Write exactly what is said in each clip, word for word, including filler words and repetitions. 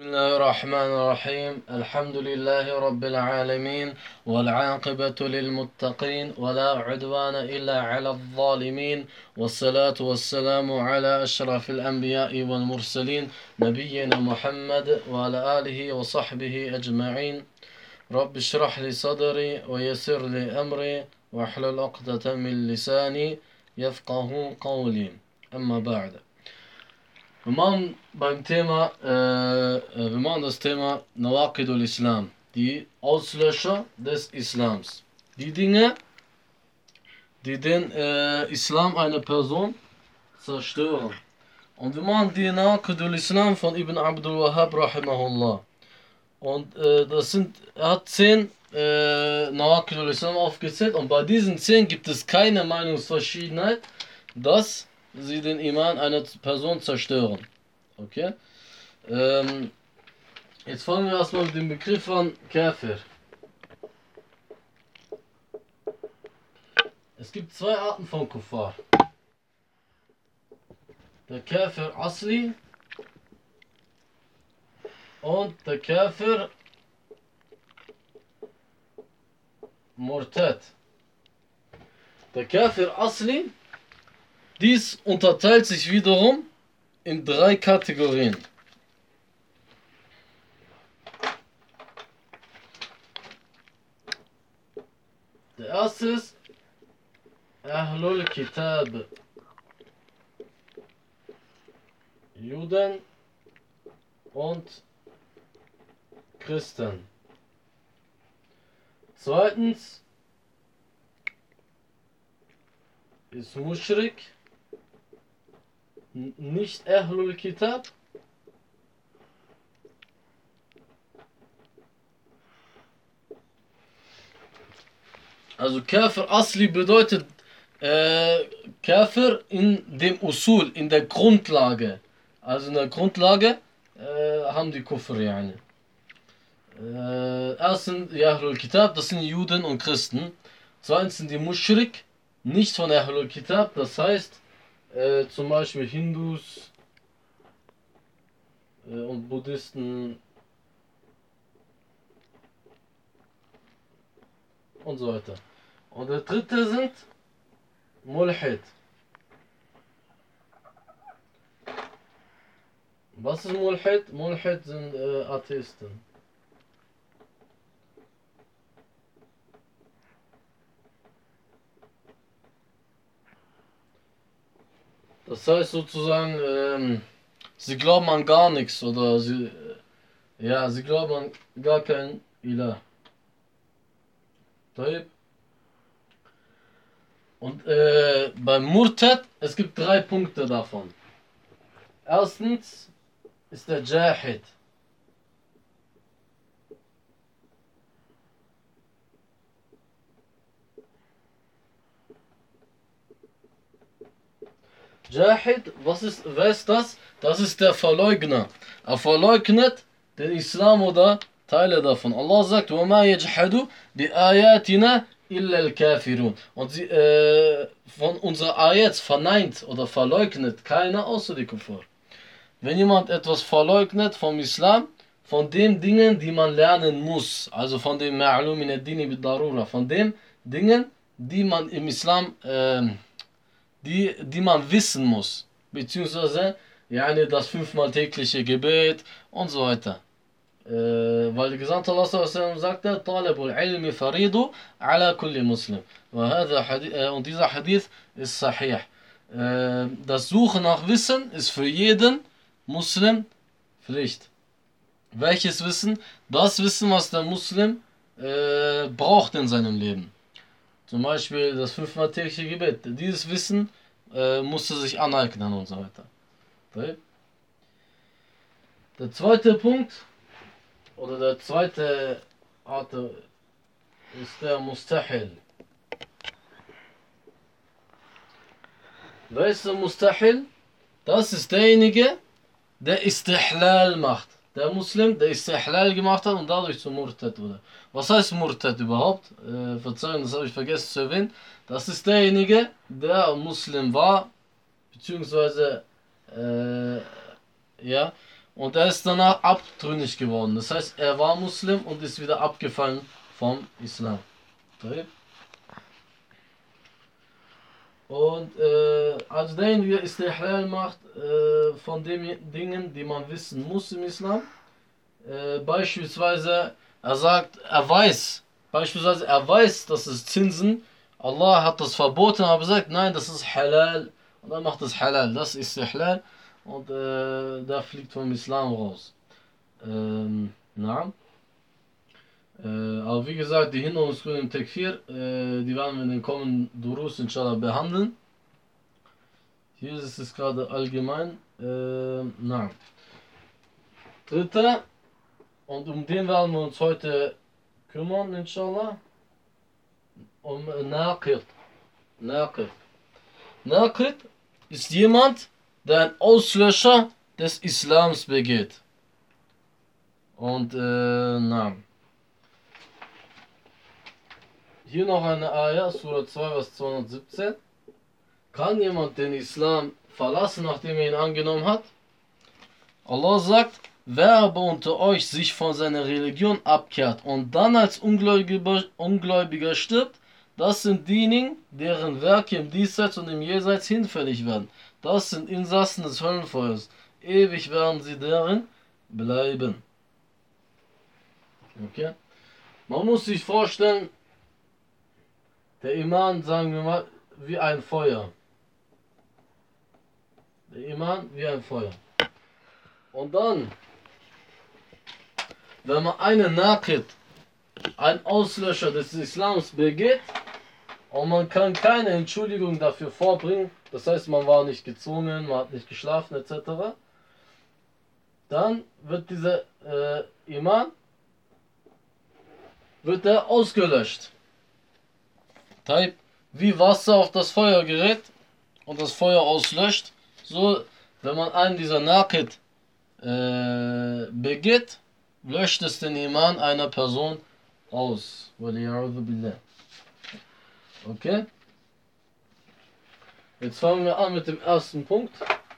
بسم الله الرحمن الرحيم الحمد لله رب العالمين والعاقبة للمتقين ولا عدوان إلا على الظالمين والصلاة والسلام على أشرف الأنبياء والمرسلين نبينا محمد وعلى آله وصحبه أجمعين رب اشرح لي صدري ويسر لي أمري واحلل عقدة من لساني يفقه قولي أما بعد. Wir machen beim Thema, äh, wir machen das Thema Nawaqidul Islam, die Auslöscher des Islams. Die Dinge, die den äh, Islam einer Person zerstören. Und wir machen die Nawaqidul Islam von Ibn Abdul Wahhab rahimahullah. Und äh, das sind, er hat zehn äh, Nawaqidul Islam aufgezählt und bei diesen zehn gibt es keine Meinungsverschiedenheit, dass sie den Iman einer Person zerstören. Okay? Ähm, jetzt fangen wir erstmal mit dem Begriff an Kafir. Es gibt zwei Arten von Kuffar. Der Kafir Asli und der Kafir Murtad. Der Kafir Asli, dies unterteilt sich wiederum in drei Kategorien. Der erste ist Ahlul Kitab, Juden und Christen. Zweitens ist Mushrik, nicht Ahlul Kitab. Also Kafir Asli bedeutet äh, Kafir in dem Usul, in der Grundlage. Also in der Grundlage äh, haben die Kufr, yani. Äh, erstens die Ahlul Kitab, das sind Juden und Christen. Zweitens sind die Mushrik, nicht von Ahlul Kitab, das heißt Äh, zum Beispiel Hindus äh, und Buddhisten und so weiter. Und der dritte sind Mulhid. Was ist Mulhid? Mulhid sind äh, Atheisten. Das heißt sozusagen, ähm, sie glauben an gar nichts oder sie, äh, ja, sie glauben an gar keinen Ilah. Und äh, beim Murtad, es gibt drei Punkte davon. Erstens ist der Jahid. Jahid, was ist, wer ist das? Das ist der Verleugner. Er verleugnet den Islam oder Teile davon. Allah sagt, وَمَا يَجْحَدُ بِآيَاتِنَا إِلَّا الْكَافِرُونَ. Und sie, äh, von unserer Ayat verneint oder verleugnet keiner außer die Kufur. Wenn jemand etwas verleugnet vom Islam, von den Dingen, die man lernen muss, also von dem Ma'lum min ad-dini bid-darura, von den Dingen, die man im Islam äh, Die, die man wissen muss, beziehungsweise yani das fünfmal tägliche Gebet und so weiter. Äh, weil der Gesandte Allah sagte, Talabul ilmi faridu ala kulli muslim. Und dieser Hadith ist sahih. Äh, das Suchen nach Wissen ist für jeden Muslim Pflicht. Welches Wissen? Das Wissen, was der Muslim äh, braucht in seinem Leben. Zum Beispiel das fünfmal tägliche Gebet. Dieses Wissen äh, musste sich aneignen und so weiter. Der zweite Punkt oder der zweite Art ist der Mustahil. Wer ist der Mustahil? Das ist derjenige, der Istihlal macht. Der Muslim, der Istihlal gemacht hat und dadurch zum Murtad wurde. Was heißt Murtad überhaupt? Äh, Verzeihung, das habe ich vergessen zu erwähnen. Das ist derjenige, der Muslim war, beziehungsweise, äh, ja, und er ist danach abtrünnig geworden. Das heißt, er war Muslim und ist wieder abgefallen vom Islam. Und äh, als derjenige Istihlal macht äh, von den Dingen, die man wissen muss im Islam, äh, beispielsweise er sagt, er weiß, beispielsweise er weiß, dass es Zinsen, Allah hat das verboten, aber sagt, nein, das ist Halal, und dann macht es Halal, das ist Istihlal, und äh, da fliegt vom Islam raus. Ähm, na. Äh, aber wie gesagt, die Hinderungsgründe im Tekfir, äh, die werden wir in den kommenden Durus inshallah behandeln. Hier ist es gerade allgemein. Äh, na. Dritter, und um den werden wir uns heute kümmern, inshallah. Um Naqid. Naqid. Naqid ist jemand, der ein Auslöscher des Islams begeht. Und, äh, na. Hier noch eine Ayah, Surah zwei, Vers zweihundertsiebzehn. Kann jemand den Islam verlassen, nachdem er ihn angenommen hat? Allah sagt, wer aber unter euch sich von seiner Religion abkehrt und dann als Ungläubiger, Ungläubiger stirbt, das sind diejenigen, deren Werke im Diesseits und im Jenseits hinfällig werden. Das sind Insassen des Höllenfeuers. Ewig werden sie darin bleiben. Okay? Man muss sich vorstellen, der Iman, sagen wir mal, wie ein Feuer. Der Iman wie ein Feuer. Und dann, wenn man einen Naqid, ein Auslöscher des Islams begeht, und man kann keine Entschuldigung dafür vorbringen, das heißt, man war nicht gezwungen, man hat nicht geschlafen, et cetera, dann wird dieser äh, Iman wird er ausgelöscht. Wie Wasser auf das Feuer gerät und das Feuer auslöscht, so, wenn man einen dieser Naqid äh, begeht, löscht es den Iman einer Person aus. Okay? Jetzt fangen wir an mit dem ersten Punkt.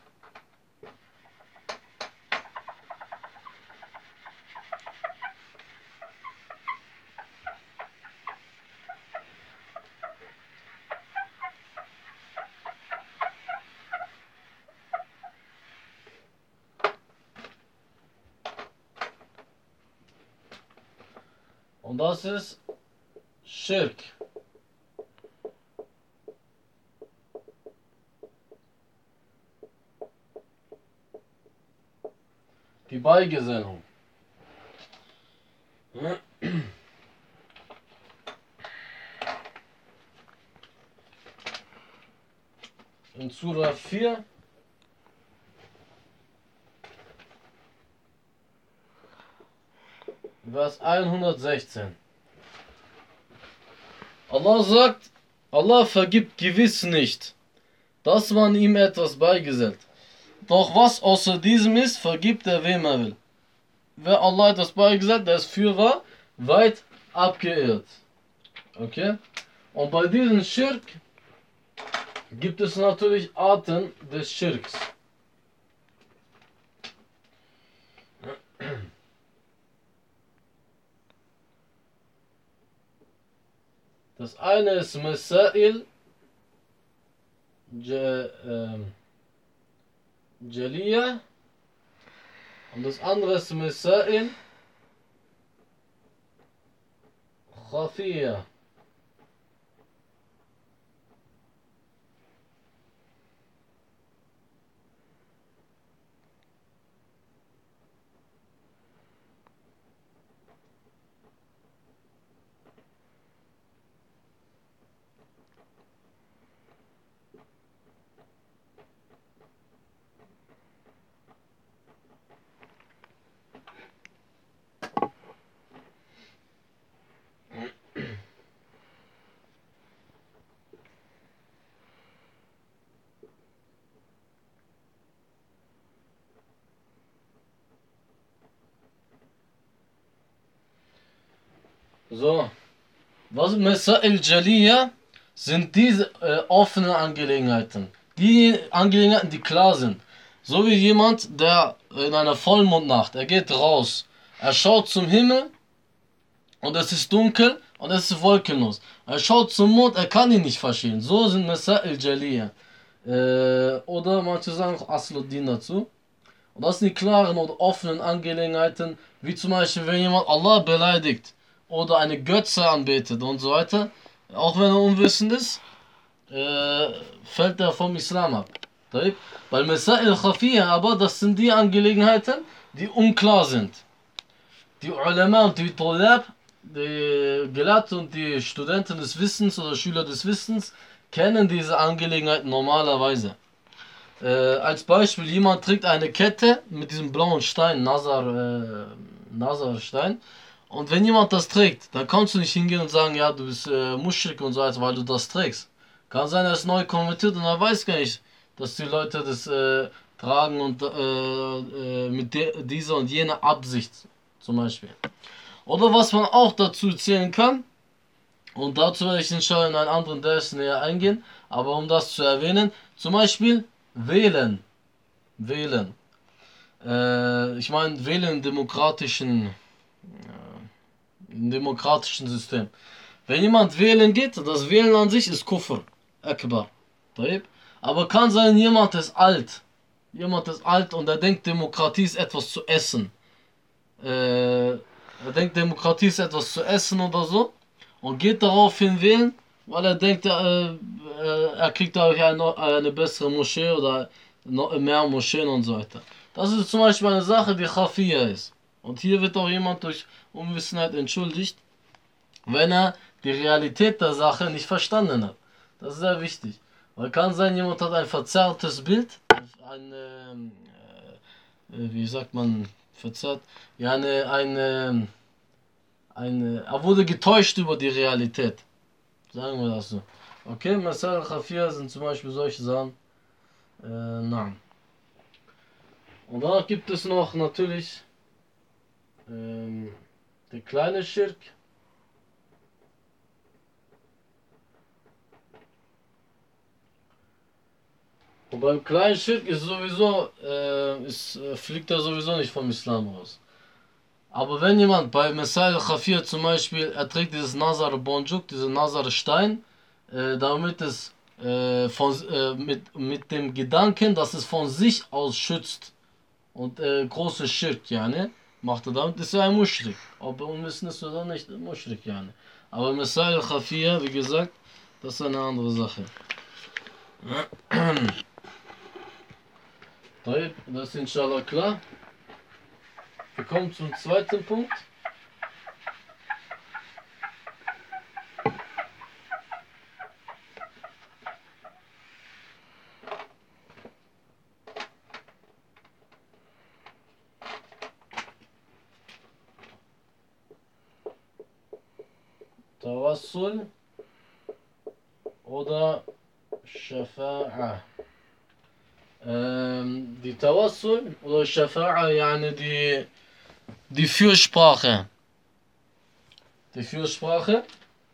Und das ist Schirk. Die Beigesellung. In Surah vier Vers hundertsechzehn. Allah sagt, Allah vergibt gewiss nicht, dass man ihm etwas beigesellt. Doch was außer diesem ist, vergibt er wem er will. Wer Allah etwas beigesellt, der ist fürwahr weit abgeirrt. Okay? Und bei diesem Schirk gibt es natürlich Arten des Schirks. Das eine ist Masail Jaliyah und das andere ist Masail Khafiyah. So, was Masail Jaliyah sind diese äh, offenen Angelegenheiten. Die Angelegenheiten, die klar sind. So wie jemand, der in einer Vollmondnacht, er geht raus, er schaut zum Himmel und es ist dunkel und es ist wolkenlos. Er schaut zum Mond, er kann ihn nicht verstehen. So sind Masail Jaliyah. Äh, oder manche sagen auch Asluddin dazu. Und das sind die klaren und offenen Angelegenheiten, wie zum Beispiel, wenn jemand Allah beleidigt oder eine Götze anbetet und so weiter, auch wenn er unwissend ist, äh, fällt er vom Islam ab. Weil Masail Khafiyya, aber das sind die Angelegenheiten, die unklar sind. Die Ulama und die Tulab, die Gelehrten und die Studenten des Wissens oder Schüler des Wissens, kennen diese Angelegenheiten normalerweise. Äh, als Beispiel, jemand trägt eine Kette mit diesem blauen Stein, Nazar, äh, Nazar-Stein. Und wenn jemand das trägt, dann kannst du nicht hingehen und sagen, ja, du bist äh, Muschrik und so weiter, weil du das trägst. Kann sein, er ist neu konvertiert und er weiß gar nicht, dass die Leute das äh, tragen und äh, äh, mit dieser und jener Absicht zum Beispiel. Oder was man auch dazu zählen kann, und dazu werde ich inshallah in einen anderen Vers näher eingehen, aber um das zu erwähnen, zum Beispiel wählen. Wählen. Äh, ich meine, wählen im demokratischen, äh, im demokratischen System. Wenn jemand wählen geht, das Wählen an sich ist Kufr. Akbar. Aber kann sein, jemand ist alt. Jemand ist alt und er denkt, Demokratie ist etwas zu essen. Äh, er denkt, Demokratie ist etwas zu essen oder so. Und geht daraufhin wählen, weil er denkt, äh, äh, er kriegt dadurch eine, eine bessere Moschee oder noch mehr Moscheen und so weiter. Das ist zum Beispiel eine Sache, die Khafiyya ist. Und hier wird auch jemand durch Unwissenheit entschuldigt, wenn er die Realität der Sache nicht verstanden hat. Das ist sehr wichtig. Weil kann sein, jemand hat ein verzerrtes Bild, ein, äh, wie sagt man, verzerrt, ja, eine, eine, eine, er wurde getäuscht über die Realität. Sagen wir das so. Okay, Masail al-Khafiyya sind zum Beispiel solche Sachen. Äh, nein. Und danach gibt es noch natürlich ähm, der kleine Schirk. Und beim kleinen Schirk ist sowieso, äh, ist, äh, fliegt er sowieso nicht vom Islam raus. Aber wenn jemand bei Masail al-Khafiyya zum Beispiel, er trägt dieses Nazar Bonjuk, diesen Nazar Stein, äh, damit es äh, von, äh, mit, mit dem Gedanken, dass es von sich aus schützt und äh, große Schirk, ja, ne? Macht er damit, ist er ein Muschrik. Ob er unwissen ist oder nicht, Muschrik, ja, ne? Aber Masail al-Khafiyya, wie gesagt, das ist eine andere Sache. Das ist inshallah klar. Wir kommen zum zweiten Punkt. Tawassul oder Shafa'a. Ähm, die Tawassul oder Shafa'a, yani die, die Fürsprache. Die Fürsprache.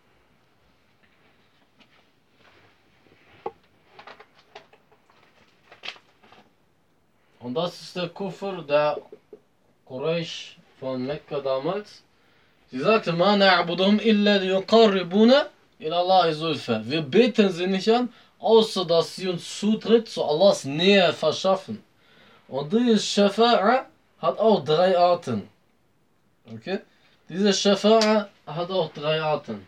Und das ist der Kufr der Quraysh von Mekka damals. Sie sagte, Ma na'buduhum illa liyuqarribuna ila Allahi zulfa. Wir beten sie nicht an, außer dass sie uns Zutritt zu Allahs Nähe verschaffen. Und dieses Shafa'a hat auch drei Arten. Okay? Diese Shafa'a hat auch drei Arten.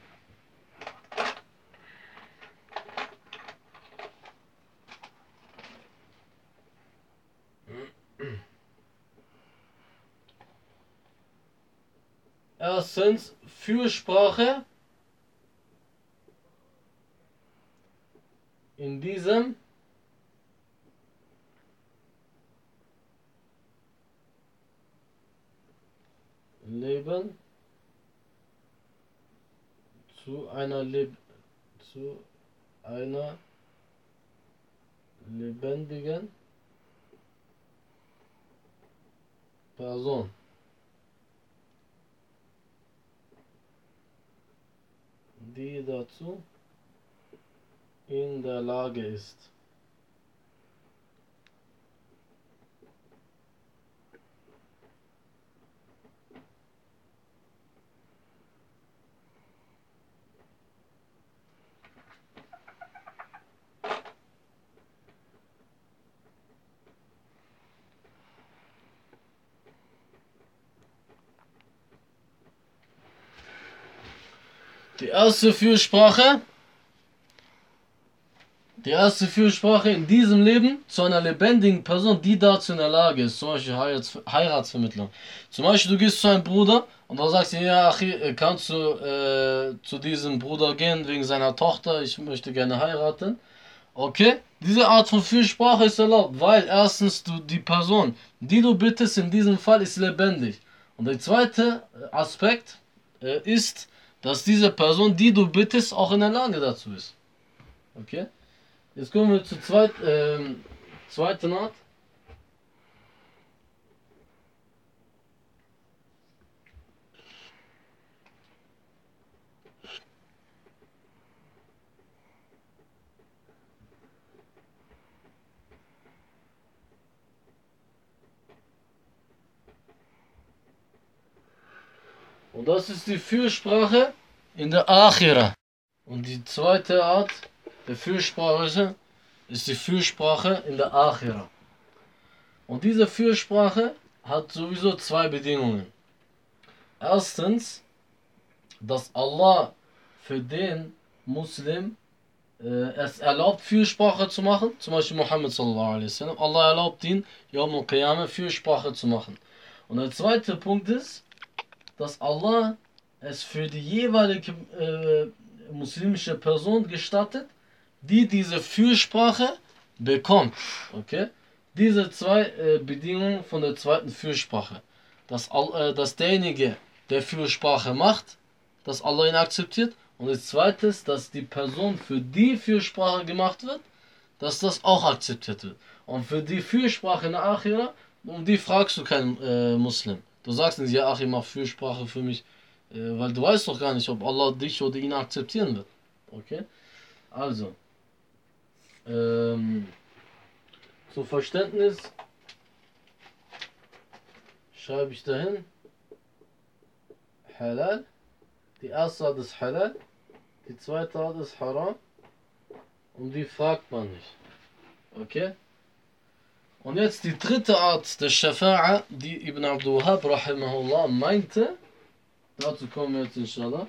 Erstens Fürsprache in diesem Leben zu einer Leb zu einer lebendigen Person. Die dazu in der Lage ist. Die erste Fürsprache, die erste Fürsprache in diesem Leben zu einer lebendigen Person, die dazu in der Lage ist, zum Beispiel Heirats Heiratsvermittlung. Zum Beispiel, du gehst zu einem Bruder und dann sagst du, ja, Achi, kannst du äh, zu diesem Bruder gehen wegen seiner Tochter, ich möchte gerne heiraten. Okay, diese Art von Fürsprache ist erlaubt, weil erstens du die Person, die du bittest, in diesem Fall ist lebendig. Und der zweite Aspekt äh, ist, dass diese Person, die du bittest, auch in der Lage dazu ist. Okay? Jetzt kommen wir zur zweit, ähm, zweiten Art. Und das ist die Fürsprache in der Achira. Und die zweite Art der Fürsprache ist die Fürsprache in der Achira. Und diese Fürsprache hat sowieso zwei Bedingungen. Erstens, dass Allah für den Muslim äh, es erlaubt, Fürsprache zu machen. Zum Beispiel Muhammad sallallahu alaihi wasallam. Allah erlaubt ihn, Yawm al-Qiyamah Fürsprache zu machen. Und der zweite Punkt ist, dass Allah es für die jeweilige äh, muslimische Person gestattet, die diese Fürsprache bekommt. Okay? Diese zwei äh, Bedingungen von der zweiten Fürsprache. Dass, äh, dass derjenige, der Fürsprache macht, dass Allah ihn akzeptiert. Und das zweite ist, dass die Person, für die Fürsprache gemacht wird, dass das auch akzeptiert wird. Und für die Fürsprache in der Achira, um die fragst du keinen äh, Muslim. Du sagst nicht, ja, Achim, mach Fürsprache für mich, äh, weil du weißt doch gar nicht, ob Allah dich oder ihn akzeptieren wird. Okay? Also, ähm, zum Verständnis schreibe ich dahin Halal. Die erste Art ist Halal, die zweite Art ist Haram und die fragt man nicht. Okay? Und jetzt die dritte Art der Shafa'a, die Ibn Abdul Wahhab rahimahullah meinte, dazu kommen wir jetzt inshallah.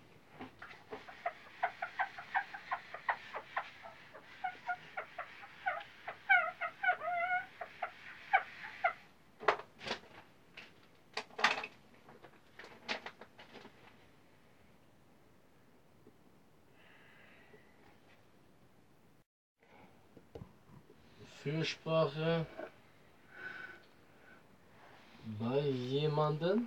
Fürsprache bei jemandem,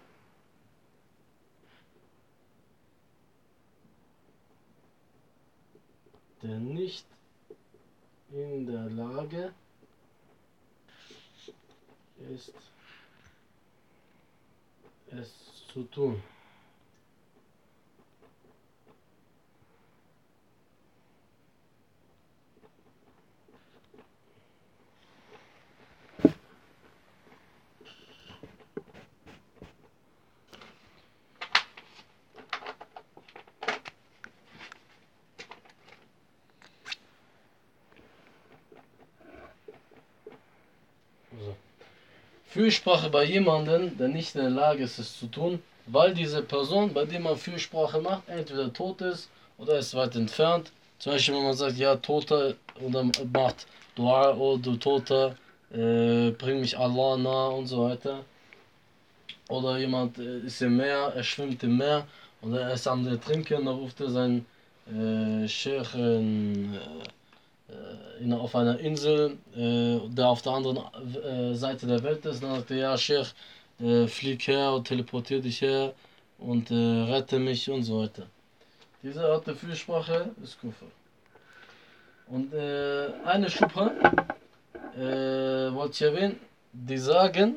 der nicht in der Lage ist, es zu tun. So. Fürsprache bei jemandem, der nicht in der Lage ist, es zu tun, weil diese Person, bei der man Fürsprache macht, entweder tot ist oder ist weit entfernt. Zum Beispiel, wenn man sagt, ja, Toter, oder macht Dua, oh du Toter, äh, bring mich Allah nah und so weiter. Oder jemand äh, ist im Meer, er schwimmt im Meer oder er ist am Trinken, da ruft er seinen äh, Sheikh in, äh, in, auf einer Insel, äh, der auf der anderen äh, Seite der Welt ist. Dann sagt er, ja Sheikh, äh, flieg her und teleportier dich her und äh, rette mich und so weiter. Diese Art der Fürsprache ist Kufr. Und äh, eine Schubha äh, wollte ich erwähnen, die sagen,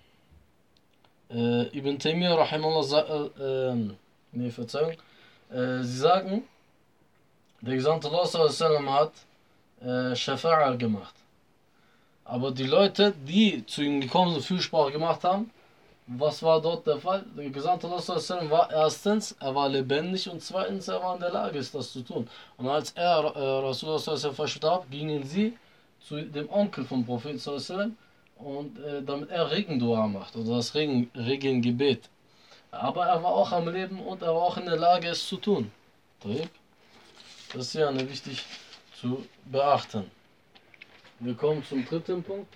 äh, Ibn Taymiyyah rahimahullah, äh, äh, nee, Verzeihung, äh, sie sagen, der Gesandte Allah sallallahu alaihi wasallam hat äh, Shafa'a gemacht. Aber die Leute, die zu ihm gekommen sind, Fürsprache gemacht haben, was war dort der Fall? Der Gesandte Allah sallallahu alaihi wasallam war erstens, er war lebendig und zweitens, er war in der Lage, das zu tun. Und als er, äh, Rasulullah sallallahu alaihi wasallam verstarb, gingen sie zu dem Onkel vom Propheten sallallahu alaihi wasallam und äh, damit er Regendua macht, oder das Regen, Regengebet. Aber er war auch am Leben und er war auch in der Lage, es zu tun. Das ist ja wichtig zu beachten. Wir kommen zum dritten Punkt.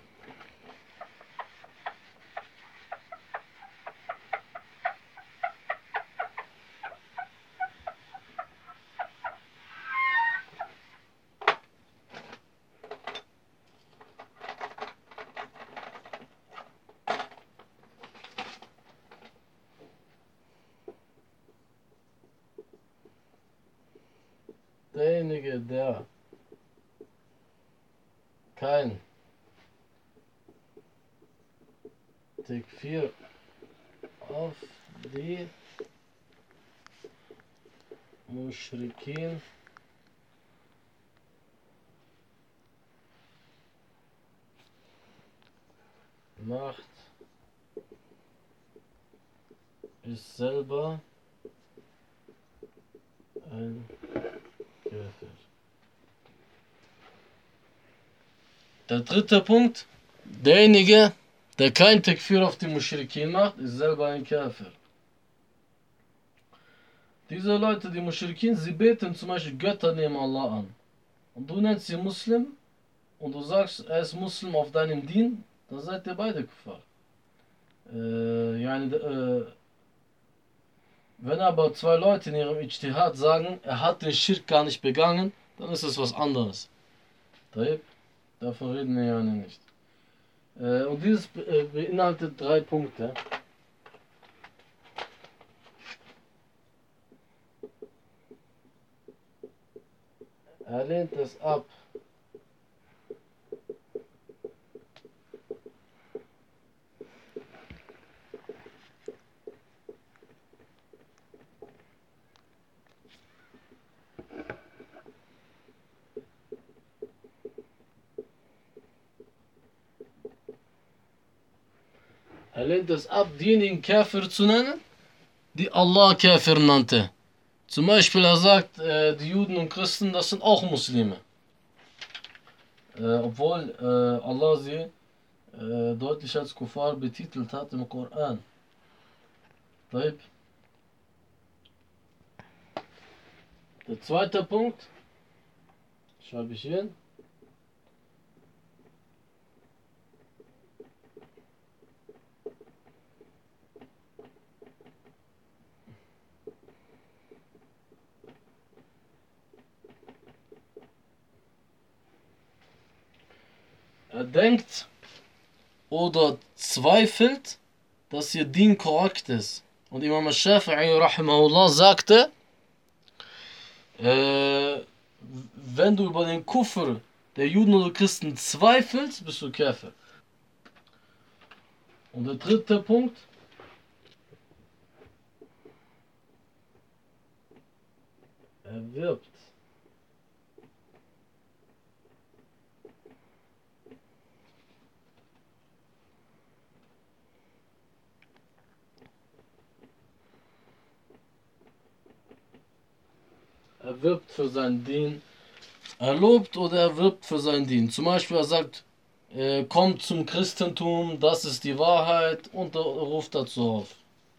Derjenige, der kein Tekfir auf die Muschrikin macht, ist selber ein Kafir. Der dritte Punkt, derjenige, der kein Tekfir auf die Muschrikin macht, ist selber ein Kafir. Diese Leute, die Muschrikin, sie beten zum Beispiel Götter neben Allah an. Und du nennst sie Muslim und du sagst, er ist Muslim auf deinem Dien, dann seid ihr beide Kuffar. Äh, yani, äh, wenn aber zwei Leute in ihrem Ijtihad sagen, er hat den Schirk gar nicht begangen, dann ist es was anderes. Davon reden wir ja nicht. Äh, und dieses äh, beinhaltet drei Punkte. Er lehnt es ab, Er lehnt es ab, diejenigen Kafir zu nennen, die Allah Kafir nannte. Zum Beispiel, er sagt, äh, die Juden und Christen, das sind auch Muslime. Äh, obwohl äh, Allah sie äh, deutlich als Kuffar betitelt hat im Koran. Der zweite Punkt, schreibe ich hier. Er denkt oder zweifelt, dass ihr Dien korrekt ist. Und Imam al-Shafi'i rahimahullah sagte, äh, wenn du über den Kufr der Juden oder Christen zweifelst, bist du Kafir. Und der dritte Punkt, er wirbt Er wirbt für sein Dien. Er lobt oder er wirbt für sein Dien. Zum Beispiel er sagt, äh, kommt zum Christentum, das ist die Wahrheit, und er ruft dazu auf.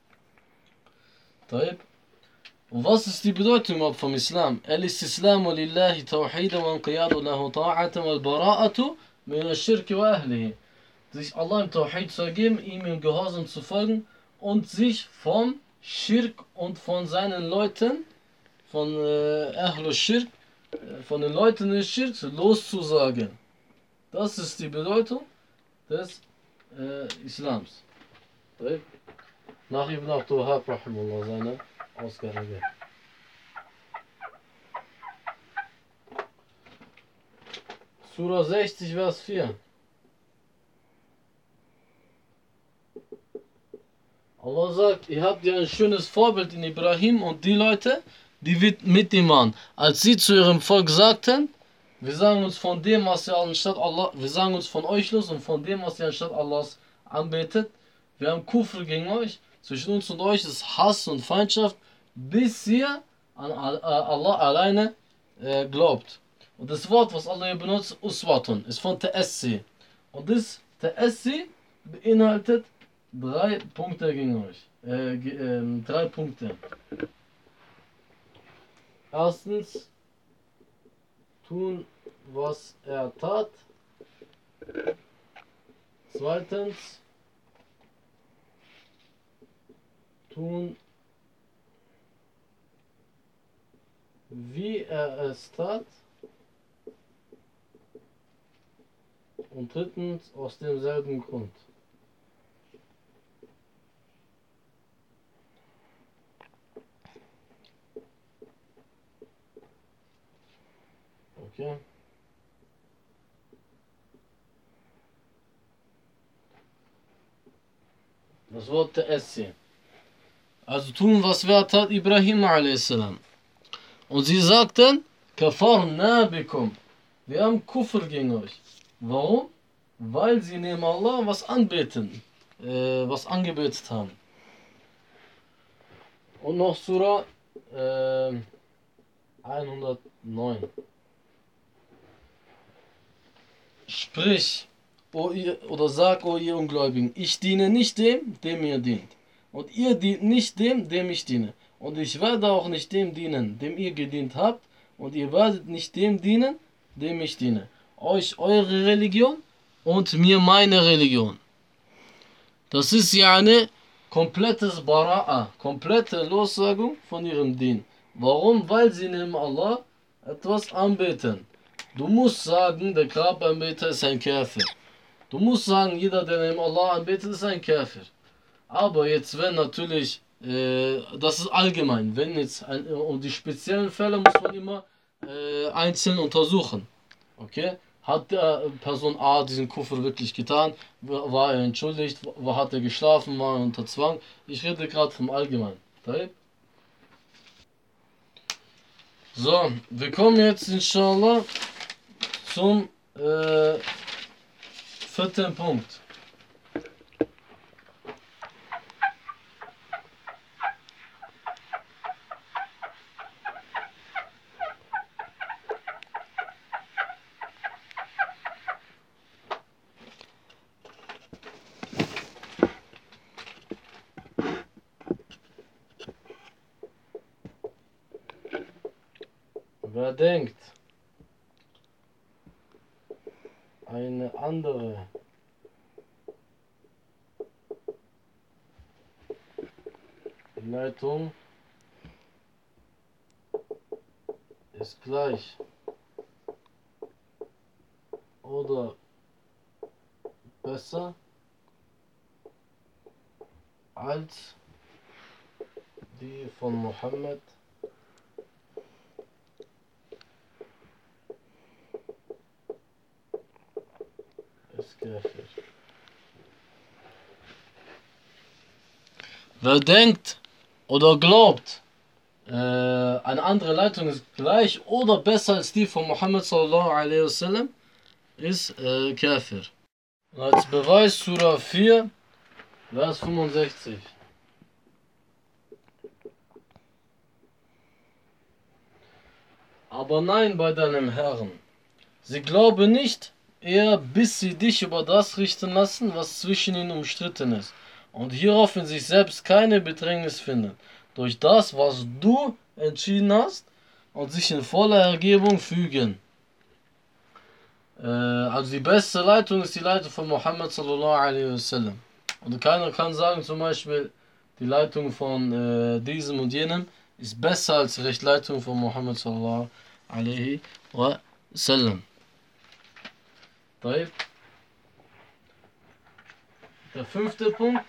Und was ist die Bedeutung vom Islam? Al-Istislamu lillahi tawhida wa inqiyadu lahu ta'atan wal bara'atu min ash-shirk wa ahlihi. Sich Allah im Tawhid zu ergeben, ihm im Gehorsam zu folgen und sich vom Schirk und von seinen Leuten, von äh, Ahlul Shirk, von den Leuten des Schirks loszusagen. Das ist die Bedeutung des äh, Islams. Nach Ibn Abdul-Wahhab rahimahullah seine Ausgabe. Surah sechzig, Vers vier. Allah sagt, ihr habt ja ein schönes Vorbild in Ibrahim und die Leute, die mit ihm waren. Als sie zu ihrem Volk sagten, wir sagen uns von dem, was ihr anstatt Allah, wir sagen uns von euch los und von dem, was ihr anstatt Allahs anbetet. Wir haben Kufr gegen euch. Zwischen uns und euch ist Hass und Feindschaft, bis ihr an Allah alleine äh, glaubt. Und das Wort, was Allah hier benutzt, Uswatun, ist von Ta'assi. Und das Ta'assi beinhaltet drei Punkte gegen euch. Äh, äh, drei Punkte. Erstens, tun, was er tat. Zweitens, tun, wie er es tat. Und drittens, aus demselben Grund. Okay. Das Wort Ta'assi. Also tun, was wer tat, Ibrahim a s. Und sie sagten, Kafarna bikum. Wir haben Kufr gegen euch. Warum? Weil sie neben Allah was anbeten, äh, was angebetet haben. Und noch Surah äh, hundertneun. Sprich, o ihr, oder sag, o ihr Ungläubigen, ich diene nicht dem, dem ihr dient. Und ihr dient nicht dem, dem ich diene. Und ich werde auch nicht dem dienen, dem ihr gedient habt. Und ihr werdet nicht dem dienen, dem ich diene. Euch eure Religion und mir meine Religion. Das ist ja eine komplettes Bara'a, komplette Lossagung von ihrem Dien. Warum? Weil sie neben Allah etwas anbeten. Du musst sagen, der Grabanbeter ist ein Käfer. Du musst sagen, jeder, der neben Allah anbetet, ist ein Käfer. Aber jetzt, wenn natürlich, äh, das ist allgemein, wenn jetzt, ein, um die speziellen Fälle muss man immer äh, einzeln untersuchen. Okay? Hat der Person A diesen Kufr wirklich getan? War er entschuldigt? War, hat er geschlafen? War er unter Zwang? Ich rede gerade vom Allgemeinen. So, wir kommen jetzt inshallah zum äh, vierten Punkt. Wer denkt, eine andere Leitung ist gleich oder besser als die von Mohammed ist Kafir. Wer denkt oder glaubt, äh, eine andere Leitung ist gleich oder besser als die von Mohammed sallallahu alaihi wasallam, ist äh, Kafir. Und als Beweis Surah vier, Vers fünfundsechzig. Aber nein bei deinem Herrn. Sie glauben nicht, eher bis sie dich über das richten lassen, was zwischen ihnen umstritten ist, und hierauf in sich selbst keine Bedrängnis finden, durch das, was du entschieden hast, und sich in voller Ergebung fügen. Äh, also die beste Leitung ist die Leitung von Mohammed sallallahu alaihi wasallam. Und keiner kann sagen, zum Beispiel, die Leitung von äh, diesem und jenem ist besser als die Rechtleitung von Mohammed sallallahu alaihi wasallam. Der fünfte Punkt.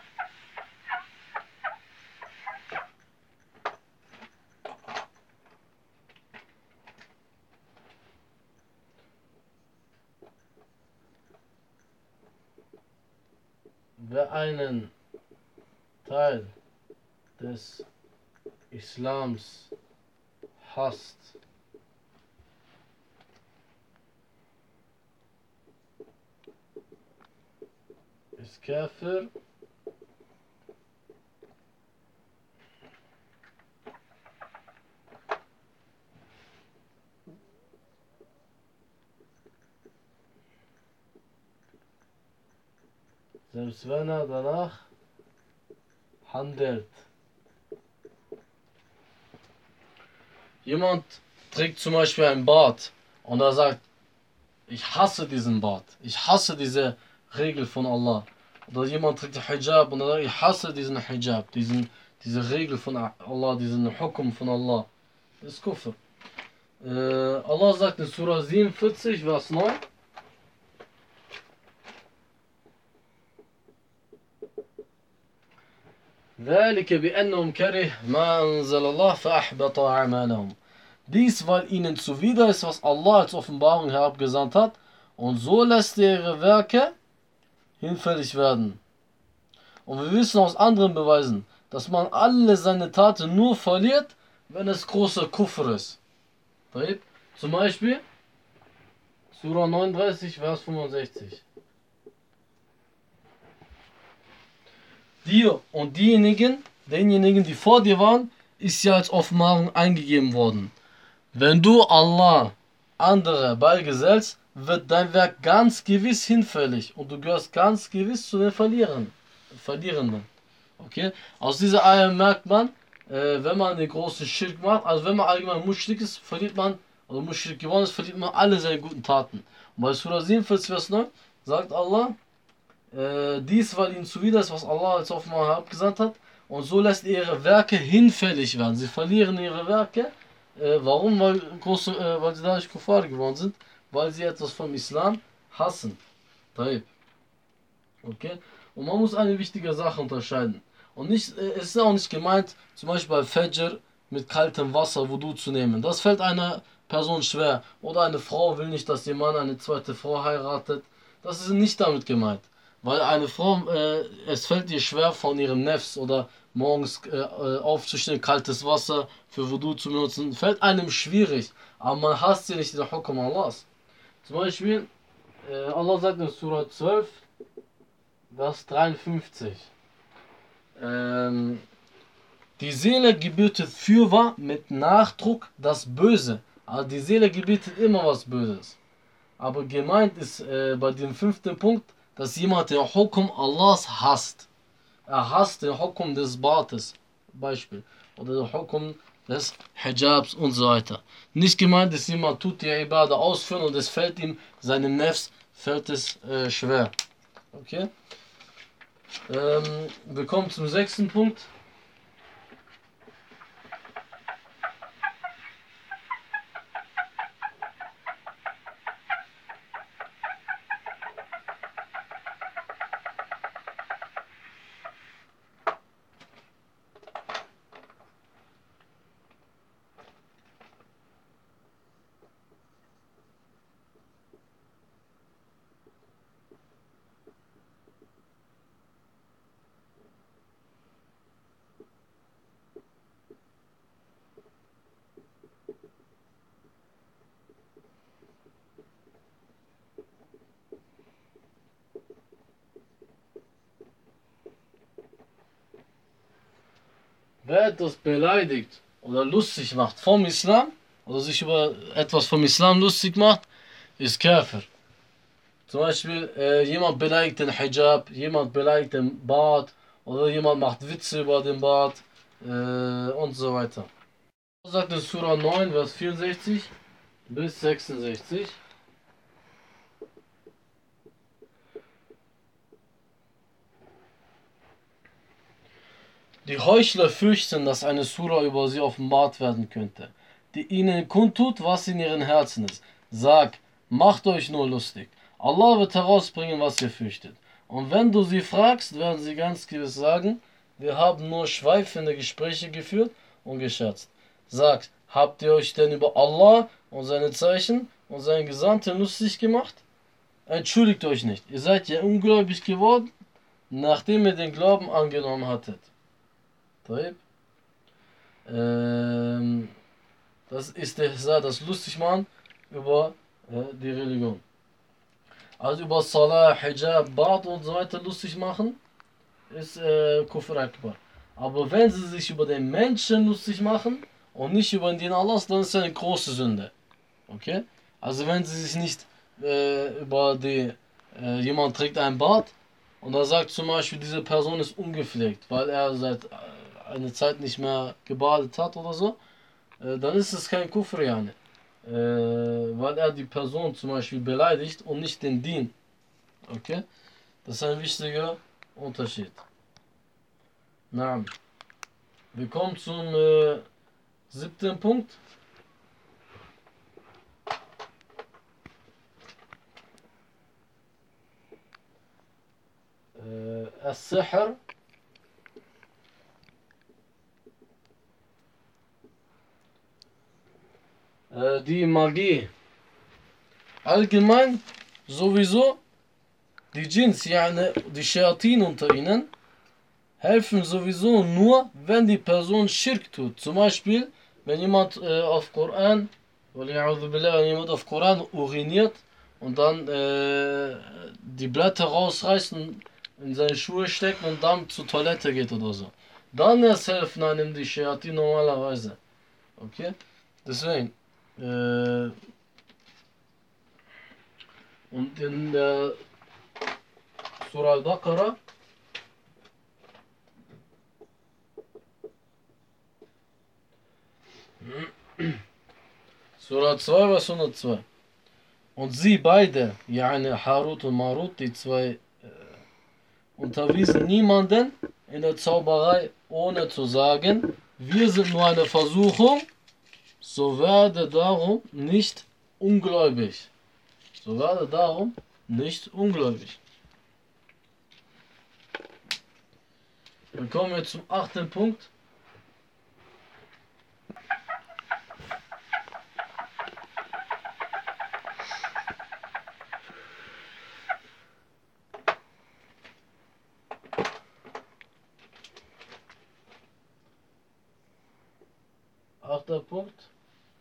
Wer einen Teil des Islams hasst, ist Kafir. Selbst wenn er danach handelt. Jemand trägt zum Beispiel einen Bart und er sagt, ich hasse diesen Bart, ich hasse diese Regel von Allah. Oder jemand trägt Hijab und er sagt, ich hasse diesen Hijab, diesen, diese Regel von Allah, diesen Hukum von Allah. Das ist Kufr. Äh, Allah sagt in Surah siebenundvierzig, Vers neun, ذلك بأنهم كره ما أنزل الله فأحبط أعمالهم. Dies, weil ihnen zuwider ist, was Allah als Offenbarung herabgesandt hat, und so lässt er ihre Werke hinfällig werden. Und wir wissen aus anderen Beweisen, dass man alle seine Taten nur verliert, wenn es großer Kufr ist. Zum Beispiel Surah neununddreißig, Vers fünfundsechzig. Dir und diejenigen, denjenigen, die vor dir waren, ist ja als Offenbarung eingegeben worden. Wenn du Allah andere beigesellst, wird dein Werk ganz gewiss hinfällig und du gehörst ganz gewiss zu den Verlierern, Verlierenden. Okay? Aus dieser Eier merkt man, äh, wenn man den großen Schirk macht, also wenn man allgemein Muschrik ist, verliert man, oder Muschrik geworden ist, verliert man alle seine guten Taten. Und bei Surah siebenundvierzig, Vers neun sagt Allah, äh, dies, weil ihnen zuwider ist, was Allah als Offenbarung herabgesandt hat, und so lässt er ihre Werke hinfällig werden. Sie verlieren ihre Werke. Äh, warum? Weil, große, äh, weil sie dadurch Kuffar geworden sind, weil sie etwas vom Islam hassen. Okay? Und man muss eine wichtige Sache unterscheiden. Und nicht, äh, es ist auch nicht gemeint, zum Beispiel bei Fajr mit kaltem Wasser Wudu zu nehmen. Das fällt einer Person schwer. Oder eine Frau will nicht, dass ihr Mann eine zweite Frau heiratet. Das ist nicht damit gemeint. Weil eine Frau, äh, es fällt ihr schwer von ihrem Nefs oder morgens äh, aufzustehen, kaltes Wasser für Wudu zu benutzen, fällt einem schwierig. Aber man hasst sie nicht, den Hukum Allahs. Zum Beispiel, äh, Allah sagt in Surah zwölf, Vers dreiundfünfzig, ähm, die Seele gebietet fürwahr mit Nachdruck das Böse. Also die Seele gebietet immer was Böses. Aber gemeint ist äh, bei dem fünften Punkt, dass jemand den Hukum Allahs hasst. Er hasst den Hukum des Bartes, Beispiel. Oder den Hukum des Hijabs und so weiter. Nicht gemeint ist, jemand tut die Ibadah ausführen und es fällt ihm, seinem Nefs, fällt es äh, schwer. Okay? Ähm, wir kommen zum sechsten Punkt. Wer etwas beleidigt oder lustig macht vom Islam, oder sich über etwas vom Islam lustig macht, ist Kafir. Zum Beispiel, äh, jemand beleidigt den Hijab, jemand beleidigt den Bart, oder jemand macht Witze über den Bart, äh, und so weiter. Das sagt in Surah neun, Vers vierundsechzig bis sechsundsechzig. Die Heuchler fürchten, dass eine Sura über sie offenbart werden könnte, die ihnen kundtut, was in ihren Herzen ist. Sag, macht euch nur lustig. Allah wird herausbringen, was ihr fürchtet. Und wenn du sie fragst, werden sie ganz gewiss sagen, wir haben nur schweifende Gespräche geführt und gescherzt. Sag, habt ihr euch denn über Allah und seine Zeichen und seinen Gesandten lustig gemacht? Entschuldigt euch nicht, ihr seid ja ungläubig geworden, nachdem ihr den Glauben angenommen hattet. Ähm, das ist der das Lustigmachen über äh, die Religion. Also über Salah, Hijab, Bad und so weiter lustig machen, ist äh, Kufr Akbar. Aber wenn sie sich über den Menschen lustig machen und nicht über den Allahs, dann ist es eine große Sünde. Okay? Also wenn sie sich nicht äh, über die, äh, jemand trägt ein Bart und er sagt zum Beispiel, diese Person ist ungepflegt, weil er seit äh, eine Zeit nicht mehr gebadet hat oder so, äh, dann ist es kein Kufr, yani. Äh, weil er die Person zum Beispiel beleidigt und nicht den Dien. Okay? Das ist ein wichtiger Unterschied. Na, wir kommen zum äh, siebten Punkt. Äh, As-Sihr. Äh, die Magie. Allgemein sowieso die Djinns, yani die Shayatin unter ihnen, helfen sowieso nur, wenn die Person Schirk tut. Zum Beispiel, wenn jemand äh, auf Koran, wenn jemand auf Koran uriniert und dann äh, die Blätter rausreißt und in seine Schuhe steckt und dann zur Toilette geht oder so. Dann erst helfen einem die Shayatin normalerweise. Okay? Deswegen. Äh, und in der Surah Al-Baqarah Surah zwei, Vers hundertzwei. Und sie beide, yani Harut und Marut, die zwei, äh, unterwiesen niemanden in der Zauberei, ohne zu sagen, wir sind nur eine Versuchung, so werde darum nicht ungläubig. So werde darum nicht ungläubig. Dann kommen wir zum achten Punkt. Achter Punkt.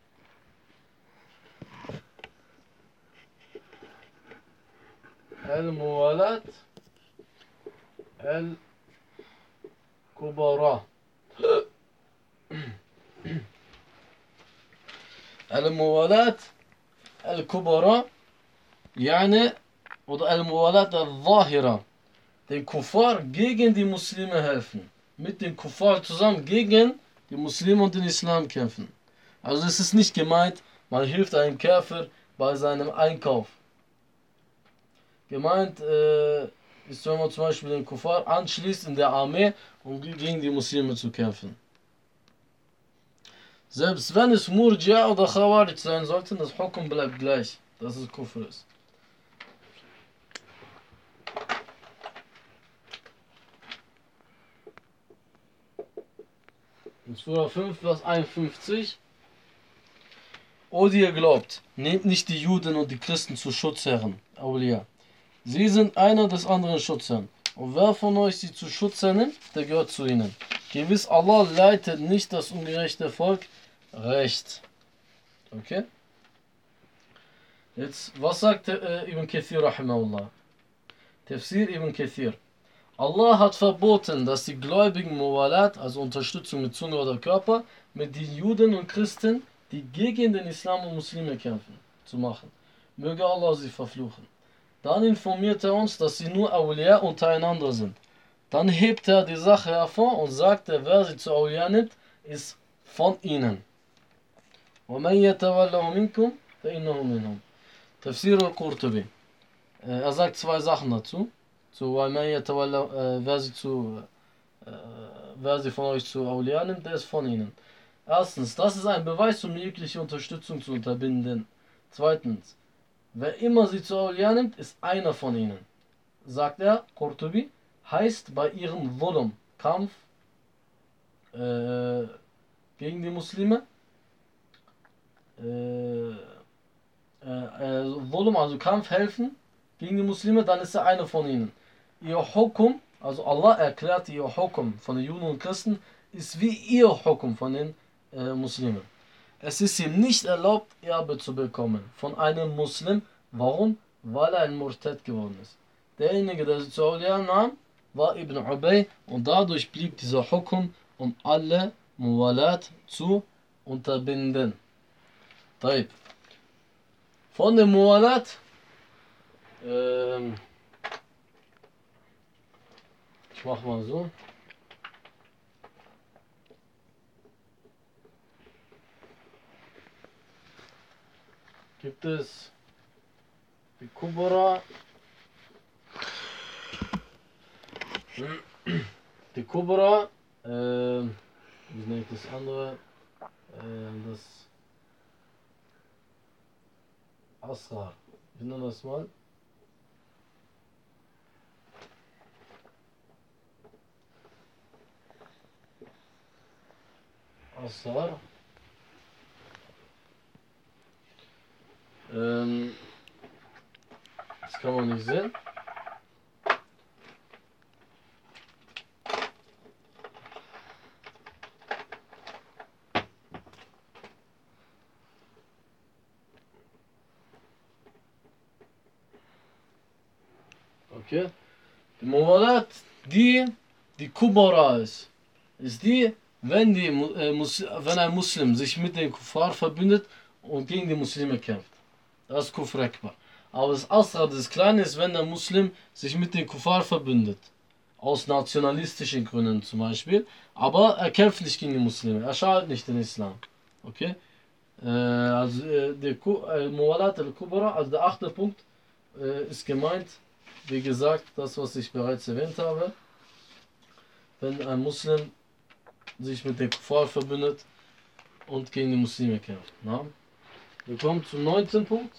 الموالاة الكبرى. الموالاة الكبرى يعني oder الموالاة الظاهرة, den Kuffar gegen die Muslime helfen. Mit dem Kuffar zusammen gegen die Muslime und den Islam kämpfen. Also es ist nicht gemeint, man hilft einem Käfer bei seinem Einkauf. Gemeint äh, ist, wenn man zum Beispiel den Kuffar anschließt in der Armee, um gegen die Muslime zu kämpfen. Selbst wenn es Murjia oder Khawarij sein sollten, das Hukum bleibt gleich, dass es Kufr ist. In Surah fünf, Vers einundfünfzig. O die ihr glaubt, nehmt nicht die Juden und die Christen zu Schutzherren, Awliya. Sie sind einer des anderen Schutzherrn. Und wer von euch sie zu Schutzherrn nimmt, der gehört zu ihnen. Gewiss, Allah leitet nicht das ungerechte Volk recht. Okay? Jetzt, was sagt äh, Ibn Kathir rahimahullah? Tafsir Ibn Kathir. Allah hat verboten, dass die Gläubigen Muwalat, also Unterstützung mit Zunge oder Körper, mit den Juden und Christen, die gegen den Islam und Muslime kämpfen, zu machen. Möge Allah sie verfluchen. Dann informiert er uns, dass sie nur Awliya untereinander sind. Dann hebt er die Sache hervor und sagt, wer sie zu Awliya nimmt, ist von ihnen. وَمَنْ يَتَوَلَّهُ مِنْكُمْ فَإِنَّهُ مِنْهُمْ. Tafsir al-Qurtubi. Er sagt zwei Sachen dazu. So, wer sie, zu, äh, wer sie von euch zu Awliya nimmt, der ist von ihnen. Erstens, das ist ein Beweis, um jegliche Unterstützung zu unterbinden. Zweitens, wer immer sie zu Awliya nimmt, ist einer von ihnen. Sagt er, Qurtubi, heißt bei ihrem Dhulm, Kampf äh, gegen die Muslime, äh, äh, Dhulm, also Kampf helfen gegen die Muslime, dann ist er einer von ihnen. Ihr Hukum, also Allah erklärt, ihr Hukum von den Juden und Christen ist wie ihr Hukum von den äh, Muslimen. Es ist ihm nicht erlaubt, Erbe zu bekommen von einem Muslim. Warum? Weil er ein Murtad geworden ist. Derjenige, der sie zu Awliya nahm, war Ibn Ubay und dadurch blieb dieser Hukum, um alle Muwalat zu unterbinden. Taib. Von dem Muwalat ähm, ich mach mal so. gibt es die Kubra, die Kubra, äh, wie nennt das andere, äh, das Asrar, wie nennt das mal? Asrar, ähm, das kann man nicht sehen. Okay. Die Muwalat, die die Kubara ist, ist die, wenn, die, äh, Mus wenn ein Muslim sich mit dem Kuffar verbündet und gegen die Muslime kämpft. Das ist Kufr Akbar. Aber das Asra, das Kleine, ist, wenn der Muslim sich mit dem Kuffar verbündet. Aus nationalistischen Gründen zum Beispiel. Aber er kämpft nicht gegen die Muslime. Er schadet nicht den Islam. Okay? Äh, also äh, der äh, Muwalat al-Kubra, also der achte Punkt, äh, ist gemeint, wie gesagt, das, was ich bereits erwähnt habe. Wenn ein Muslim sich mit dem Kuffar verbündet und gegen die Muslime kämpft. Na? Wir kommen zum neunten Punkt.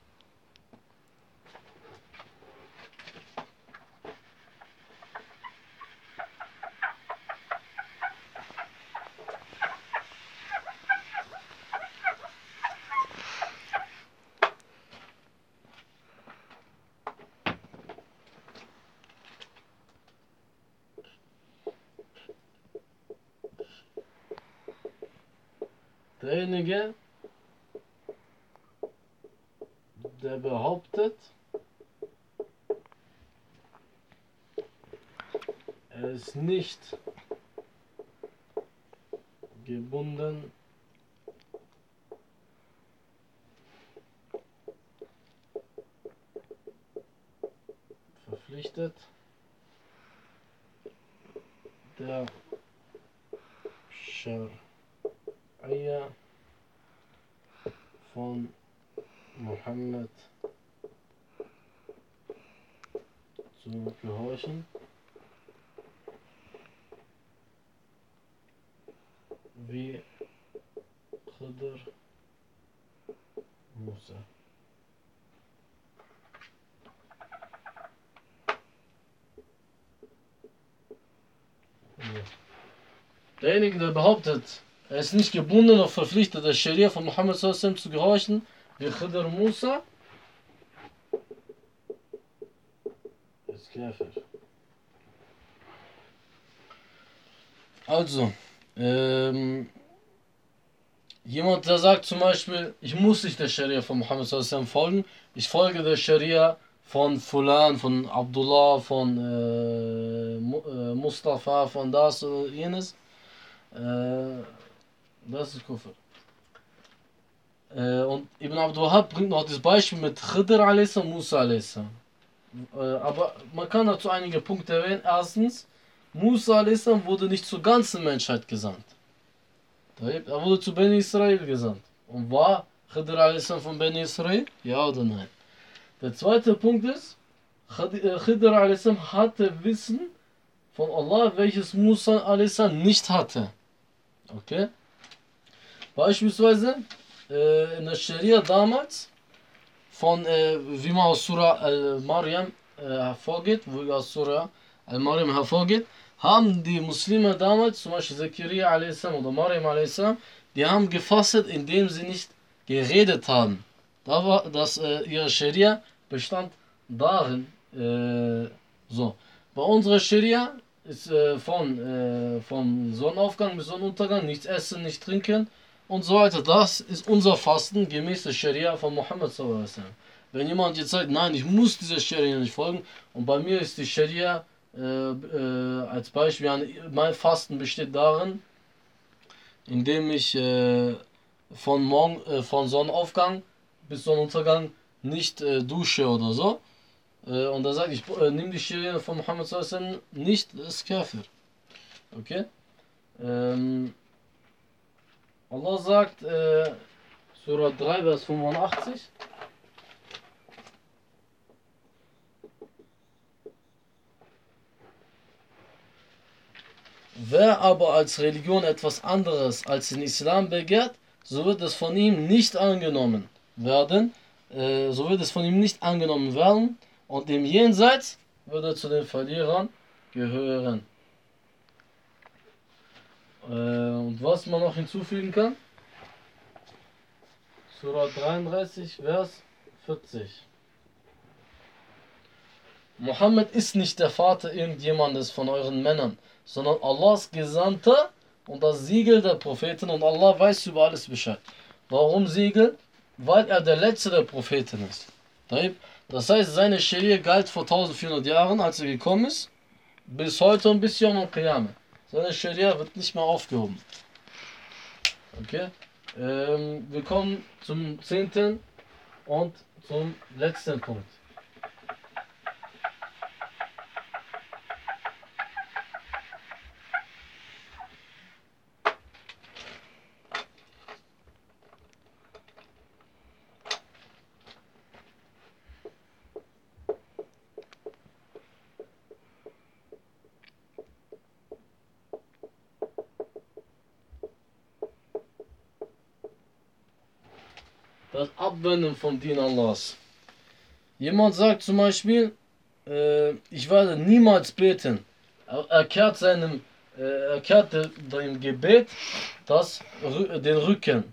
Derjenige, der behauptet, er ist nicht gebunden verpflichtet, der Scharia von Mohammed zu gehorchen, wie Khidr Musa. Derjenige, der behauptet, er ist nicht gebunden oder verpflichtet, der Scharia von Mohammed zu gehorchen, wie Khidr Musa, ist Kafir. Also, ähm, jemand, der sagt zum Beispiel, ich muss nicht der Scharia von Mohammed folgen, ich folge der Scharia von Fulan, von Abdullah, von äh, Mustafa, von das oder jenes, äh, das ist Kufr. Äh, und Ibn Abdul Wahhab bringt noch das Beispiel mit Khidr a s. und Musa a s. Äh, aber man kann dazu einige Punkte erwähnen. Erstens, Musa a s. wurde nicht zur ganzen Menschheit gesandt. Er wurde zu Beni Israel gesandt. Und war Khidr a s. von Beni Israel? Ja oder nein? Der zweite Punkt ist, Khidr a s. hatte Wissen von Allah, welches Musa a s. nicht hatte. Okay? Beispielsweise äh, in der Scharia damals, von äh, wie man aus Surah Al-Maryam äh, hervorgeht, wo aus Surah Al-Maryam hervorgeht, haben die Muslime damals, zum Beispiel Zakaria a s. oder Maryam a s., die haben gefastet, indem sie nicht geredet haben. Da war das, äh, ihre Scharia bestand darin, äh, so. Bei unserer Scharia ist äh, von, äh, von Sonnenaufgang bis Sonnenuntergang nichts essen, nicht trinken und so weiter. Das ist unser Fasten gemäß der Scharia von Mohammed sallallahu alaihi wasallam. Wenn jemand jetzt sagt, nein, ich muss dieser Scharia nicht folgen und bei mir ist die Scharia äh, äh, als Beispiel, mein Fasten besteht darin, indem ich äh, von, Morgen, äh, von Sonnenaufgang bis Sonnenuntergang nicht äh, dusche oder so. Äh, und da sagt ich, äh, nimm die Scharia von Mohammed sallallahu alaihi wasallam nicht, das ist Kafir. Okay? Ähm, Allah sagt, äh, Surah drei, Vers fünfundachtzig, Wer aber als Religion etwas anderes als den Islam begehrt, so wird es von ihm nicht angenommen werden, äh, so wird es von ihm nicht angenommen werden und im Jenseits wird er zu den Verlierern gehören. Äh, und was man noch hinzufügen kann? Surah dreiunddreißig, Vers vierzig. Mohammed ist nicht der Vater irgendjemandes von euren Männern, sondern Allahs Gesandter und das Siegel der Propheten, und Allah weiß über alles Bescheid. Warum Siegel? Weil er der letzte der Propheten ist. Das heißt, seine Scharia galt vor eintausendvierhundert Jahren, als er gekommen ist, bis heute und bis Yom al-Qiyamah. Seine Scharia wird nicht mehr aufgehoben. Okay? Ähm, wir kommen zum zehnten und zum letzten Punkt. Das Abwenden vom Dien Allahs. Jemand sagt zum Beispiel, äh, ich werde niemals beten. Er, er kehrt seinem, äh, er kehrt dem Gebet das, den Rücken.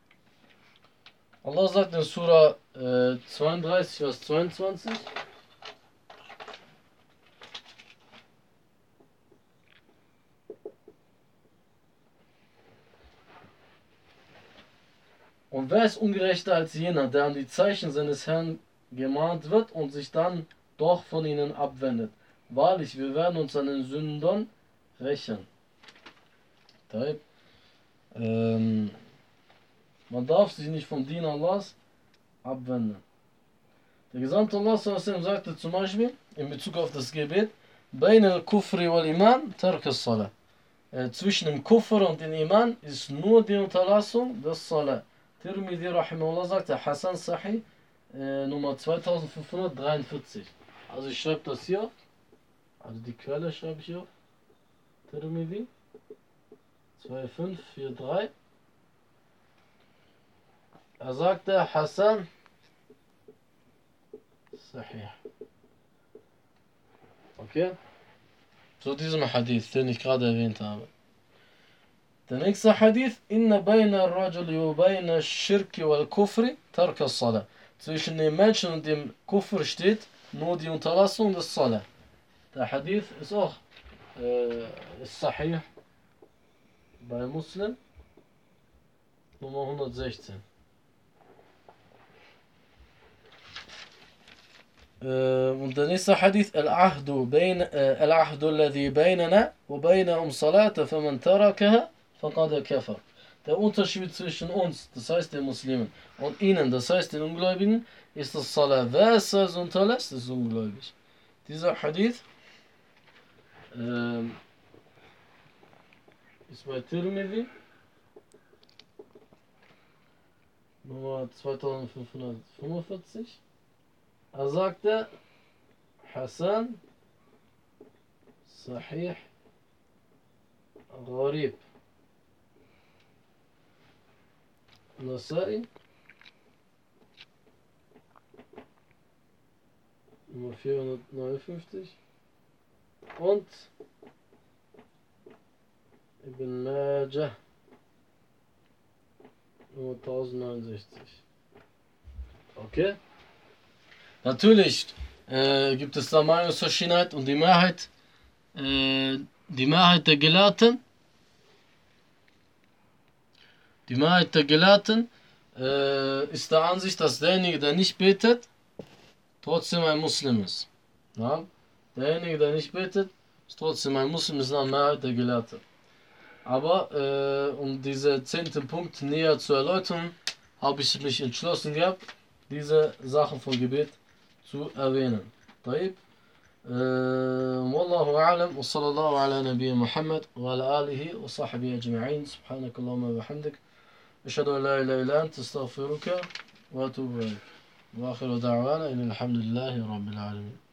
Allah sagt in Surah äh, zweiunddreißig, Vers zweiundzwanzig. Und wer ist ungerechter als jener, der an die Zeichen seines Herrn gemahnt wird und sich dann doch von ihnen abwendet? Wahrlich, wir werden uns an den Sündern rächen. Ähm, man darf sich nicht vom Dien Allahs abwenden. Der Gesandte Allah sagte zum Beispiel in Bezug auf das Gebet, Bain al-Kufri wal-Iman tark as-Salah. Zwischen dem Kufr und dem Iman ist nur die Unterlassung des Salah. Tirmidhi rahimahullah sagte, Hasan Sahih, äh, Nummer zweitausendfünfhundertdreiundvierzig. Also ich schreibe das hier, also die Quelle schreibe ich hier, Tirmidhi, zwei fünf vier drei. Er sagte, Hasan Sahih. Okay? Zu diesem Hadith, den ich gerade erwähnt habe. Der nächste Hadith, Inna bayna ar-rajuli wa bayna ash-shirki wal-kufri tark as-salah. Zwischen dem Menschen und dem Kufr steht nur die Unterlassung des Salah. Der Hadith ist auch äh, ist Sahih bei Muslim, Nummer hundertsechzehn. Und der nächste Hadith, Al-Ahdu Al-Ahdu alladhi baynana wa baynahum salata faman tarakaha faqad kafar. Der Unterschied zwischen uns, das heißt den Muslimen, und ihnen, das heißt den Ungläubigen, ist das Salah. Wer es also unterlässt, ist ungläubig. Dieser Hadith ähm, ist bei Tirmidhi, Nummer zweitausendfünfhundertfünfundvierzig. Er sagte, Hasan Sahih Gharib. Nasai, Nummer vierhundertneunundfünfzig. Und Ibn Majah, Nummer tausendneunundsechzig. Okay? Natürlich äh, gibt es da Meinungsverschiedenheit und die Mehrheit, äh, die Mehrheit der Gelehrten, die Mehrheit der Gelehrten äh, ist der Ansicht, dass derjenige, der nicht betet, trotzdem ein Muslim ist. Ja? Derjenige, der nicht betet, ist trotzdem ein Muslim, ist eine Mehrheit der Gelehrten. Aber äh, um diesen zehnten Punkt näher zu erläutern, habe ich mich entschlossen gehabt, diese Sachen von Gebet zu erwähnen. طيب والله أعلم وصلى الله على نبينا محمد وعلى آله وصحبه أجمعين سبحانك اللهم وبحمدك أشهد أن لا إله إلا أنت أستغفرك وأتوب إليك وآخر دعوانا إن الحمد لله رب العالمين.